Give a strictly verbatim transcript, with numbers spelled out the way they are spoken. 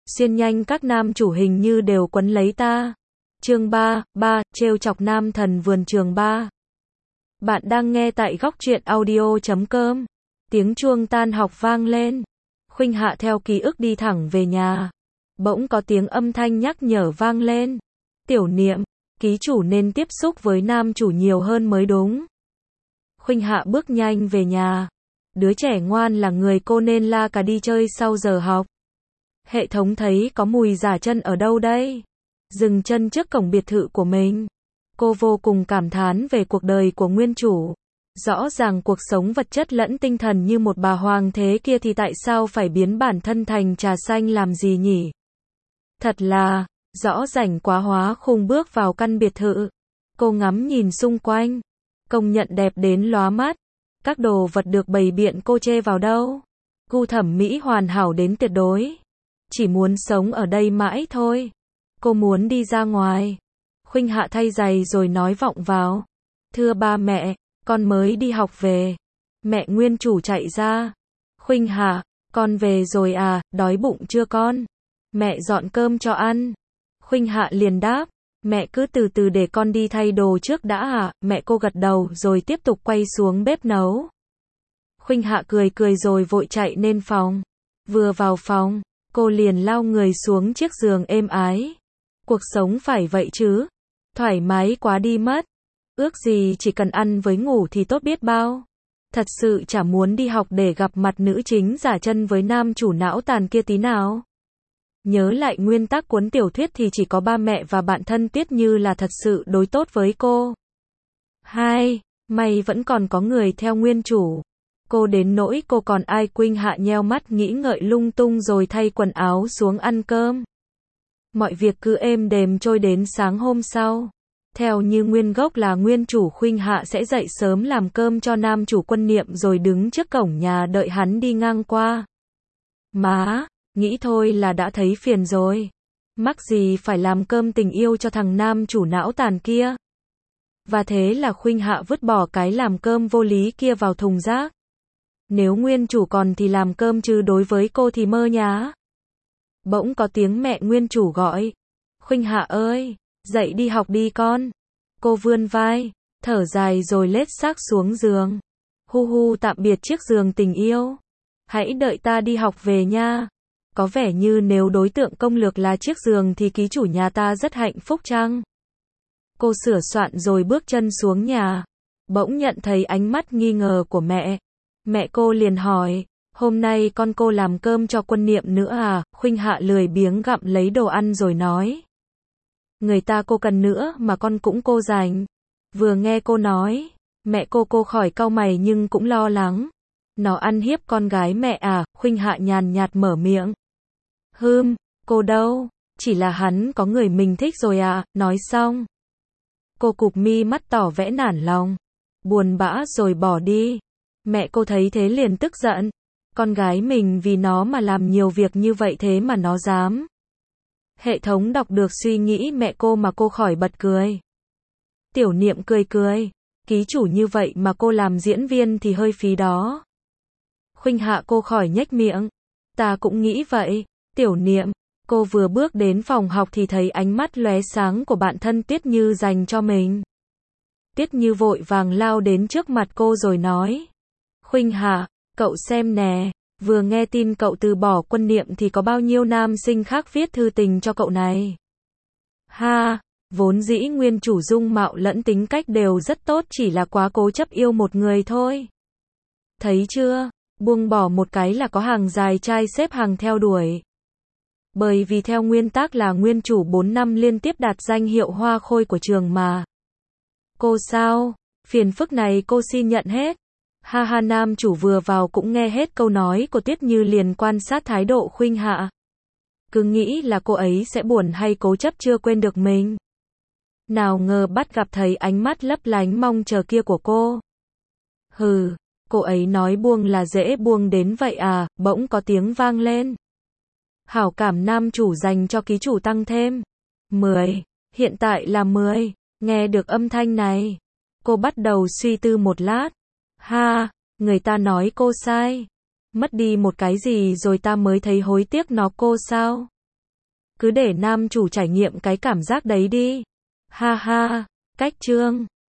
xuyên nhanh các nam chủ hình như đều quấn lấy ta. Chương ba, ba, trêu chọc nam thần vườn trường ba. Bạn đang nghe tại góc truyện audio chấm com. Tiếng chuông tan học vang lên. Khuynh Hạ theo ký ức đi thẳng về nhà. Bỗng có tiếng âm thanh nhắc nhở vang lên. Tiểu Niệm, ký chủ nên tiếp xúc với nam chủ nhiều hơn mới đúng. Khuynh Hạ bước nhanh về nhà. Đứa trẻ ngoan là người cô nên la cả đi chơi sau giờ học. Hệ thống thấy có mùi giả chân ở đâu đây? Dừng chân trước cổng biệt thự của mình. Cô vô cùng cảm thán về cuộc đời của nguyên chủ. Rõ ràng cuộc sống vật chất lẫn tinh thần như một bà hoàng thế kia thì tại sao phải biến bản thân thành trà xanh làm gì nhỉ? Thật là, rõ rảnh quá hóa khùng bước vào căn biệt thự. Cô ngắm nhìn xung quanh. Công nhận đẹp đến lóa mắt. Các đồ vật được bày biện cô chê vào đâu. Gu thẩm mỹ hoàn hảo đến tuyệt đối. Chỉ muốn sống ở đây mãi thôi. Cô muốn đi ra ngoài. Khuynh Hạ thay giày rồi nói vọng vào. Thưa ba mẹ, con mới đi học về. Mẹ nguyên chủ chạy ra. Khuynh Hạ, con về rồi à, đói bụng chưa con? Mẹ dọn cơm cho ăn. Khuynh Hạ liền đáp. Mẹ cứ từ từ để con đi thay đồ trước đã à, mẹ cô gật đầu rồi tiếp tục quay xuống bếp nấu. Khuynh Hạ cười cười rồi vội chạy lên phòng. Vừa vào phòng, cô liền lao người xuống chiếc giường êm ái. Cuộc sống phải vậy chứ, thoải mái quá đi mất. Ước gì chỉ cần ăn với ngủ thì tốt biết bao. Thật sự chả muốn đi học để gặp mặt nữ chính giả chân với nam chủ não tàn kia tí nào. Nhớ lại nguyên tắc cuốn tiểu thuyết thì chỉ có ba mẹ và bạn thân Tuyết Như là thật sự đối tốt với cô. Hai, may vẫn còn có người theo nguyên chủ. Cô đến nỗi cô còn ai. Khuynh Hạ nheo mắt nghĩ ngợi lung tung rồi thay quần áo xuống ăn cơm. Mọi việc cứ êm đềm trôi đến sáng hôm sau. Theo như nguyên gốc là nguyên chủ Khuynh Hạ sẽ dậy sớm làm cơm cho nam chủ Quân Niệm rồi đứng trước cổng nhà đợi hắn đi ngang qua. Má, nghĩ thôi là đã thấy phiền rồi. Mắc gì phải làm cơm tình yêu cho thằng nam chủ não tàn kia. Và thế là Khuynh Hạ vứt bỏ cái làm cơm vô lý kia vào thùng rác. Nếu nguyên chủ còn thì làm cơm chứ đối với cô thì mơ nhá. Bỗng có tiếng mẹ nguyên chủ gọi. Khuynh Hạ ơi, dậy đi học đi con. Cô vươn vai, thở dài rồi lết xác xuống giường. Hu hu tạm biệt chiếc giường tình yêu. Hãy đợi ta đi học về nha. Có vẻ như nếu đối tượng công lược là chiếc giường thì ký chủ nhà ta rất hạnh phúc chăng? Cô sửa soạn rồi bước chân xuống nhà. Bỗng nhận thấy ánh mắt nghi ngờ của mẹ. Mẹ cô liền hỏi, hôm nay con cô làm cơm cho Quân Niệm nữa à? Khuynh Hạ lười biếng gặm lấy đồ ăn rồi nói. Người ta cô cần nữa mà con cũng cô dành. Vừa nghe cô nói, mẹ cô cô khỏi cau mày nhưng cũng lo lắng. Nó ăn hiếp con gái mẹ à? Khuynh Hạ nhàn nhạt mở miệng. Hừm, cô đâu, chỉ là hắn có người mình thích rồi à? Nói xong, cô cụp mi mắt tỏ vẻ nản lòng, buồn bã rồi bỏ đi. Mẹ cô thấy thế liền tức giận. Con gái mình vì nó mà làm nhiều việc như vậy thế mà nó dám. Hệ thống đọc được suy nghĩ mẹ cô mà cô khỏi bật cười. Tiểu Niệm cười cười. Ký chủ như vậy mà cô làm diễn viên thì hơi phí đó. Khuynh Hạ cô khỏi nhếch miệng. Ta cũng nghĩ vậy. Tiểu Niệm, cô vừa bước đến phòng học thì thấy ánh mắt lóe sáng của bạn thân Tuyết Như dành cho mình. Tuyết Như vội vàng lao đến trước mặt cô rồi nói. Khuynh Hạ, cậu xem nè, vừa nghe tin cậu từ bỏ Quân Niệm thì có bao nhiêu nam sinh khác viết thư tình cho cậu này. Ha, vốn dĩ nguyên chủ dung mạo lẫn tính cách đều rất tốt chỉ là quá cố chấp yêu một người thôi. Thấy chưa, buông bỏ một cái là có hàng dài trai xếp hàng theo đuổi. Bởi vì theo nguyên tắc là nguyên chủ bốn năm liên tiếp đạt danh hiệu hoa khôi của trường mà. Cô sao, phiền phức này cô xin nhận hết. Ha ha, nam chủ vừa vào cũng nghe hết câu nói của Tuyết Như liền quan sát thái độ Khuynh Hạ. Cứ nghĩ là cô ấy sẽ buồn hay cố chấp chưa quên được mình. Nào ngờ bắt gặp thấy ánh mắt lấp lánh mong chờ kia của cô. Hừ, cô ấy nói buông là dễ buông đến vậy à? Bỗng có tiếng vang lên. Hảo cảm nam chủ dành cho ký chủ tăng thêm. mười, hiện tại là mười. Nghe được âm thanh này, cô bắt đầu suy tư một lát. Ha, người ta nói cô sai. Mất đi một cái gì rồi ta mới thấy hối tiếc nó cô sao? Cứ để nam chủ trải nghiệm cái cảm giác đấy đi. Ha ha. Cách chương